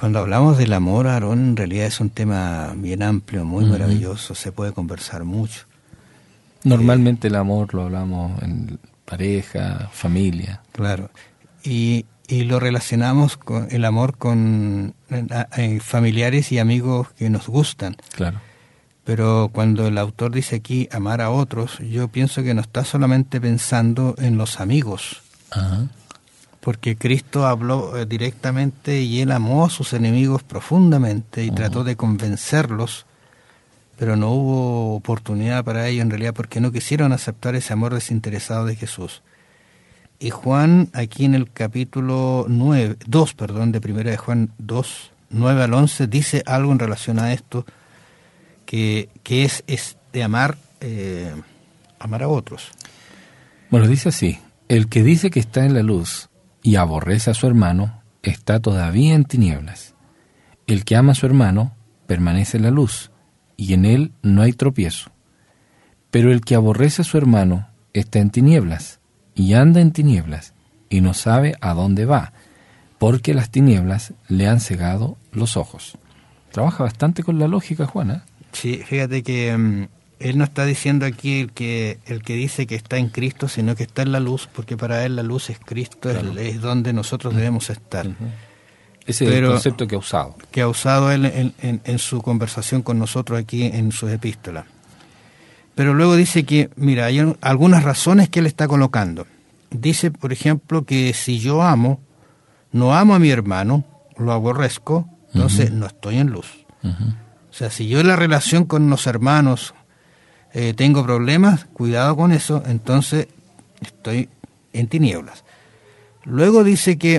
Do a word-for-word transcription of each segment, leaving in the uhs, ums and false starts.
Cuando hablamos del amor, Aarón, en realidad es un tema bien amplio, muy uh-huh. maravilloso, se puede conversar mucho. Normalmente eh, el amor lo hablamos en pareja, familia. Claro, y, y lo relacionamos con el amor con eh, familiares y amigos que nos gustan. Claro. Pero cuando el autor dice aquí amar a otros, yo pienso que no está solamente pensando en los amigos. Ajá. Porque Cristo habló eh, directamente y Él amó a sus enemigos profundamente y uh-huh. trató de convencerlos, pero no hubo oportunidad para ello en realidad porque no quisieron aceptar ese amor desinteresado de Jesús. Y Juan, aquí en el capítulo nueve, dos, perdón, de primera de Juan dos, nueve al once, dice algo en relación a esto, que, que es, es de amar, eh, amar a otros. Bueno, dice así, el que dice que está en la luz y aborrece a su hermano, está todavía en tinieblas. El que ama a su hermano, permanece en la luz, y en él no hay tropiezo. Pero el que aborrece a su hermano, está en tinieblas, y anda en tinieblas, y no sabe a dónde va, porque las tinieblas le han cegado los ojos. Trabaja bastante con la lógica, Juana. Sí, fíjate que um, él no está diciendo aquí el que el que dice que está en Cristo, sino que está en la luz, porque para él la luz es Cristo, claro. es, es donde nosotros uh-huh. debemos estar. Uh-huh. Ese Pero, es el concepto que ha usado. Que ha usado él en, en, en su conversación con nosotros aquí en sus epístolas. Pero luego dice que, mira, hay algunas razones que él está colocando. Dice, por ejemplo, que si yo amo, no amo a mi hermano, lo aborrezco, entonces uh-huh. no estoy en luz. Uh-huh. O sea, si yo en la relación con los hermanos eh, tengo problemas, cuidado con eso, entonces estoy en tinieblas. Luego dice que,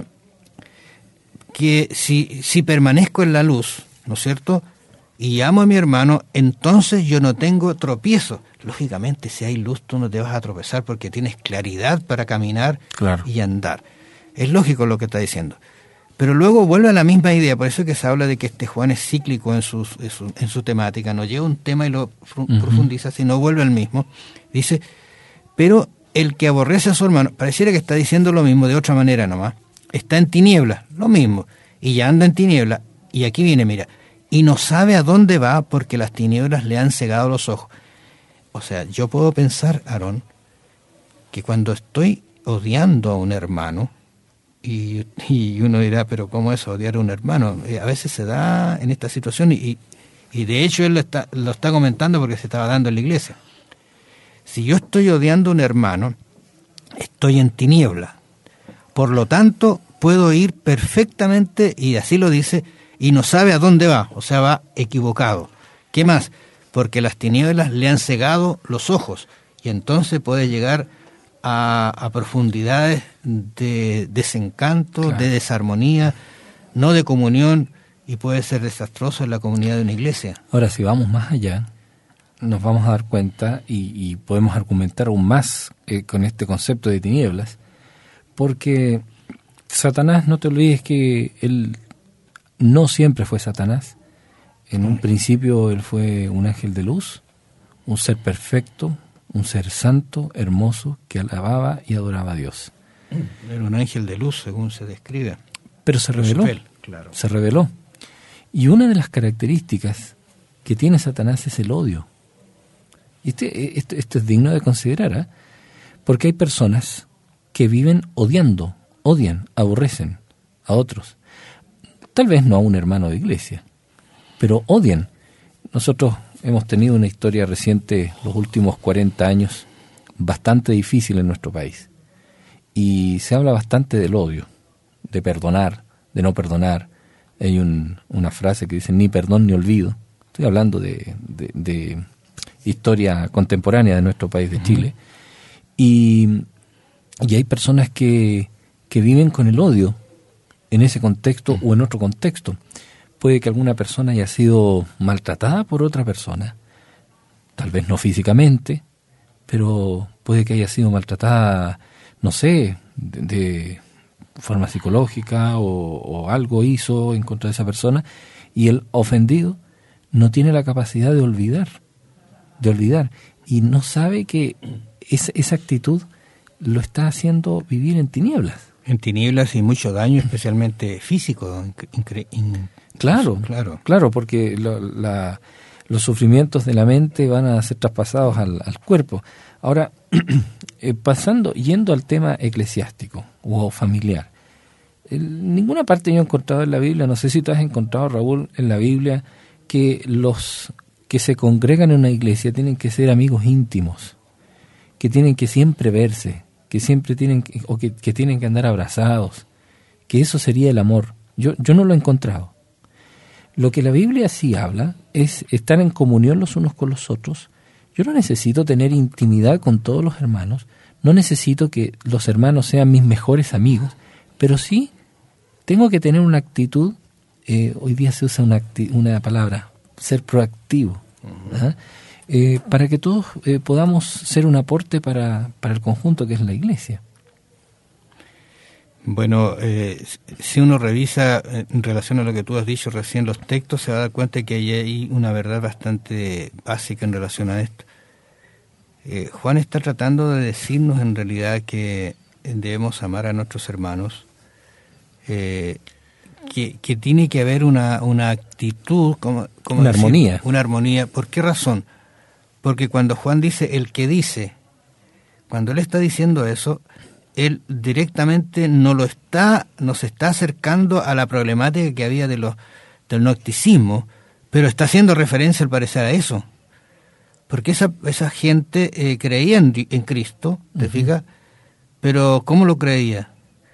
que si, si permanezco en la luz, ¿no es cierto?, y amo a mi hermano, entonces yo no tengo tropiezo. Lógicamente, si hay luz, tú no te vas a tropezar porque tienes claridad para caminar claro. y andar. Es lógico lo que está diciendo. Pero luego vuelve a la misma idea, por eso es que se habla de que este Juan es cíclico en, sus, en, su, en su temática, no lleva un tema y lo uh-huh. profundiza, sino vuelve al mismo. Dice, pero el que aborrece a su hermano, pareciera que está diciendo lo mismo de otra manera nomás, está en tinieblas, lo mismo, y ya anda en tinieblas, y aquí viene, mira, y no sabe a dónde va porque las tinieblas le han cegado los ojos. O sea, yo puedo pensar, Aarón, que cuando estoy odiando a un hermano, Y, y uno dirá, pero ¿cómo es odiar a un hermano? A veces se da en esta situación y, y de hecho él lo está, lo está comentando porque se estaba dando en la iglesia. Si yo estoy odiando a un hermano, estoy en tiniebla. Por lo tanto, puedo ir perfectamente, y así lo dice, y no sabe a dónde va, o sea, va equivocado. ¿Qué más? Porque las tinieblas le han cegado los ojos y entonces puede llegar A, a profundidades de desencanto, claro. de desarmonía, no de comunión, y puede ser desastroso en la comunidad de una iglesia. Ahora, si vamos más allá, nos vamos a dar cuenta y, y podemos argumentar aún más eh, con este concepto de tinieblas, porque Satanás, no te olvides que él no siempre fue Satanás. En un principio él fue un ángel de luz, un ser perfecto, un ser santo, hermoso, que alababa y adoraba a Dios. Era un ángel de luz, según se describe. Pero se reveló, claro. se reveló. Y una de las características que tiene Satanás es el odio. Y este, esto, esto es digno de considerar, ¿eh? Porque hay personas que viven odiando, odian, aborrecen a otros. Tal vez no a un hermano de iglesia, pero odian. Nosotros hemos tenido una historia reciente, los últimos cuarenta años, bastante difícil en nuestro país. Y se habla bastante del odio, de perdonar, de no perdonar. Hay un, una frase que dice, ni perdón ni olvido. Estoy hablando de, de, de historia contemporánea de nuestro país, de Chile. Uh-huh. Y, y hay personas que, que viven con el odio en ese contexto uh-huh. o en otro contexto. Puede que alguna persona haya sido maltratada por otra persona, tal vez no físicamente, pero puede que haya sido maltratada, no sé, de, de forma psicológica o, o algo hizo en contra de esa persona, y el ofendido no tiene la capacidad de olvidar, de olvidar, y no sabe que esa, esa actitud lo está haciendo vivir en tinieblas. En tinieblas y mucho daño, especialmente físico. Incre- in- Claro, claro, claro, porque lo, la, los sufrimientos de la mente van a ser traspasados al, al cuerpo. Ahora, eh, pasando, yendo al tema eclesiástico o familiar, en ninguna parte yo he encontrado en la Biblia, no sé si tú has encontrado, Raúl, en la Biblia, que los que se congregan en una iglesia tienen que ser amigos íntimos, que tienen que siempre verse, que siempre tienen que, o que, que tienen que andar abrazados, que eso sería el amor. Yo, yo no lo he encontrado. Lo que la Biblia sí habla es estar en comunión los unos con los otros. Yo no necesito tener intimidad con todos los hermanos, no necesito que los hermanos sean mis mejores amigos, pero sí tengo que tener una actitud, eh, hoy día se usa una, acti- una palabra, ser proactivo, uh-huh. eh, para que todos eh, podamos ser un aporte para, para el conjunto que es la iglesia. Bueno, eh, si uno revisa en relación a lo que tú has dicho recién los textos, se va a dar cuenta que hay, hay una verdad bastante básica en relación a esto. Eh, Juan está tratando de decirnos en realidad que debemos amar a nuestros hermanos, eh, que, que tiene que haber una, una actitud, como, como una decir, armonía. Una armonía. ¿Por qué razón? Porque cuando Juan dice el que dice, cuando él está diciendo eso, él directamente no lo está, nos está acercando a la problemática que había de los del gnosticismo, pero está haciendo referencia al parecer a eso, porque esa esa gente eh, creía en, en Cristo, ¿te uh-huh. fijas? Pero ¿cómo lo creía?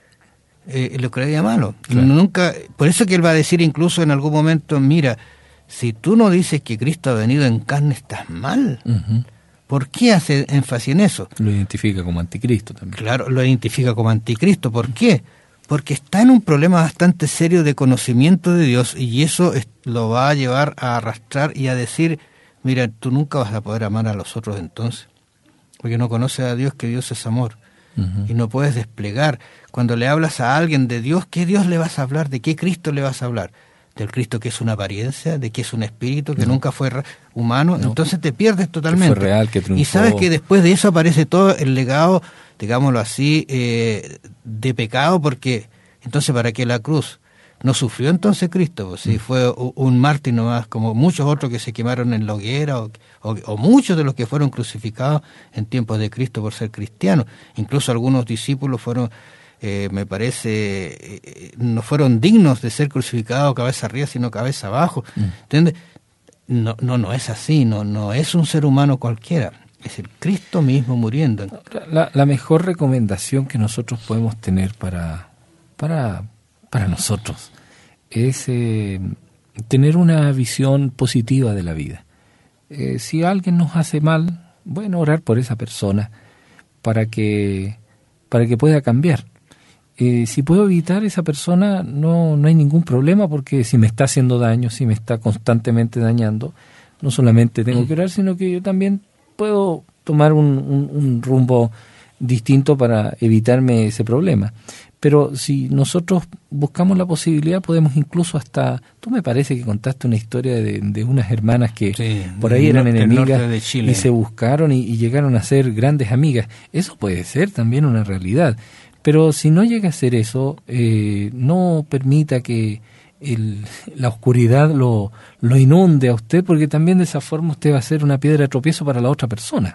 Eh, lo creía malo. Claro. Nunca, por eso que él va a decir incluso en algún momento, mira, si tú no dices que Cristo ha venido en carne, estás mal. Uh-huh. ¿Por qué hace énfasis en eso? Lo identifica como anticristo también. Claro, lo identifica como anticristo. ¿Por qué? Porque está en un problema bastante serio de conocimiento de Dios y eso es, lo va a llevar a arrastrar y a decir, mira, tú nunca vas a poder amar a los otros entonces, porque no conoces a Dios, que Dios es amor. Uh-huh. Y no puedes desplegar. Cuando le hablas a alguien de Dios, ¿qué Dios le vas a hablar? ¿De qué Cristo le vas a hablar? ¿Del Cristo que es una apariencia? ¿De que es un espíritu que no. nunca fue humano? No. Entonces te pierdes totalmente. Que fue real, que triunfó. Y sabes que después de eso aparece todo el legado, digámoslo así, eh, de pecado, porque entonces ¿para qué la cruz? ¿No sufrió entonces Cristo? Pues sí, mm. fue un mártir nomás, como muchos otros que se quemaron en la hoguera, o, o, o muchos de los que fueron crucificados en tiempos de Cristo por ser cristianos. Incluso algunos discípulos fueron... Eh, me parece, eh, no fueron dignos de ser crucificados cabeza arriba, sino cabeza abajo. Mm. ¿Entiendes? No, no, no es así, no, no es un ser humano cualquiera, es el Cristo mismo muriendo. La, la mejor recomendación que nosotros podemos tener para, para, para nosotros es eh, tener una visión positiva de la vida. Eh, si alguien nos hace mal, bueno, orar por esa persona para que, para que pueda cambiar. Eh, si puedo evitar esa persona, no, no hay ningún problema, porque si me está haciendo daño, si me está constantemente dañando, no solamente tengo que orar, sino que yo también puedo tomar un, un, un rumbo distinto para evitarme ese problema. Pero si nosotros buscamos la posibilidad, podemos incluso hasta... Tú me parece que contaste una historia de, de unas hermanas que sí, por ahí eran enemigas y se buscaron y, y llegaron a ser grandes amigas. Eso puede ser también una realidad. Pero si no llega a ser eso, eh, no permita que el, la oscuridad lo, lo inunde a usted, porque también de esa forma usted va a ser una piedra de tropiezo para la otra persona.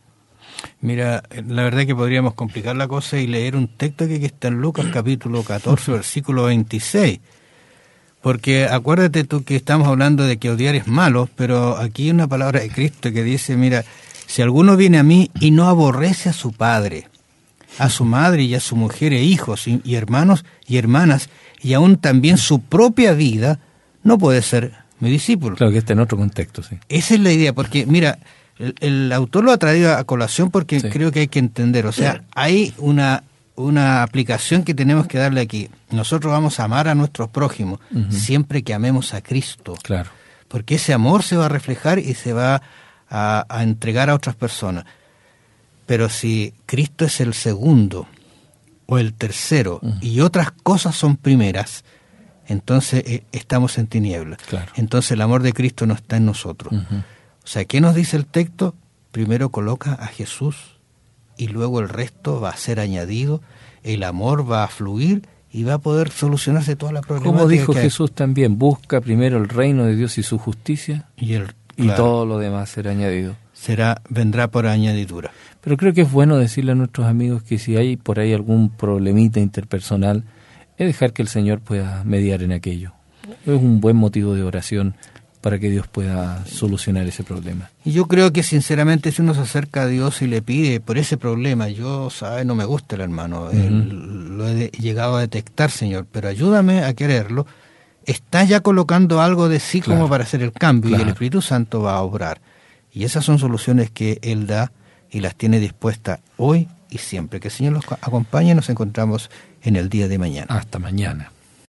Mira, la verdad que podríamos complicar la cosa y leer un texto que está en Lucas capítulo catorce, versículo veintiséis. Porque acuérdate tú que estamos hablando de que odiar es malo, pero aquí hay una palabra de Cristo que dice, mira, si alguno viene a mí y no aborrece a su padre, a su madre y a su mujer e hijos y, y hermanos y hermanas, y aún también su propia vida, no puede ser mi discípulo. Claro que está en otro contexto, sí. Esa es la idea, porque mira, el, el autor lo ha traído a colación porque sí. creo que hay que entender, o sea, hay una, una aplicación que tenemos que darle aquí. Nosotros vamos a amar a nuestros prójimos, uh-huh. siempre que amemos a Cristo. Claro. Porque ese amor se va a reflejar y se va a, a entregar a otras personas. Pero si Cristo es el segundo o el tercero uh-huh. y otras cosas son primeras, entonces eh, estamos en tinieblas. Claro. Entonces el amor de Cristo no está en nosotros. Uh-huh. O sea, ¿qué nos dice el texto? Primero coloca a Jesús y luego el resto va a ser añadido. el amor va a fluir y va a poder solucionarse toda la problemática. Como dijo que Jesús también, busca primero el reino de Dios y su justicia, y, el, y claro, todo lo demás será añadido. Será, vendrá por añadidura. Pero creo que es bueno decirle a nuestros amigos que si hay por ahí algún problemita interpersonal, es dejar que el Señor pueda mediar en aquello. Es un buen motivo de oración para que Dios pueda solucionar ese problema. Y yo creo que sinceramente si uno se acerca a Dios y le pide por ese problema, yo, sabe, no me gusta el hermano, uh-huh. el, lo he de, llegado a detectar, Señor, pero ayúdame a quererlo, está ya colocando algo de sí, claro, como para hacer el cambio, claro, y el Espíritu Santo va a obrar. Y esas son soluciones que Él da y las tiene dispuestas hoy y siempre. Que el Señor los acompañe y nos encontramos en el día de mañana. Hasta mañana.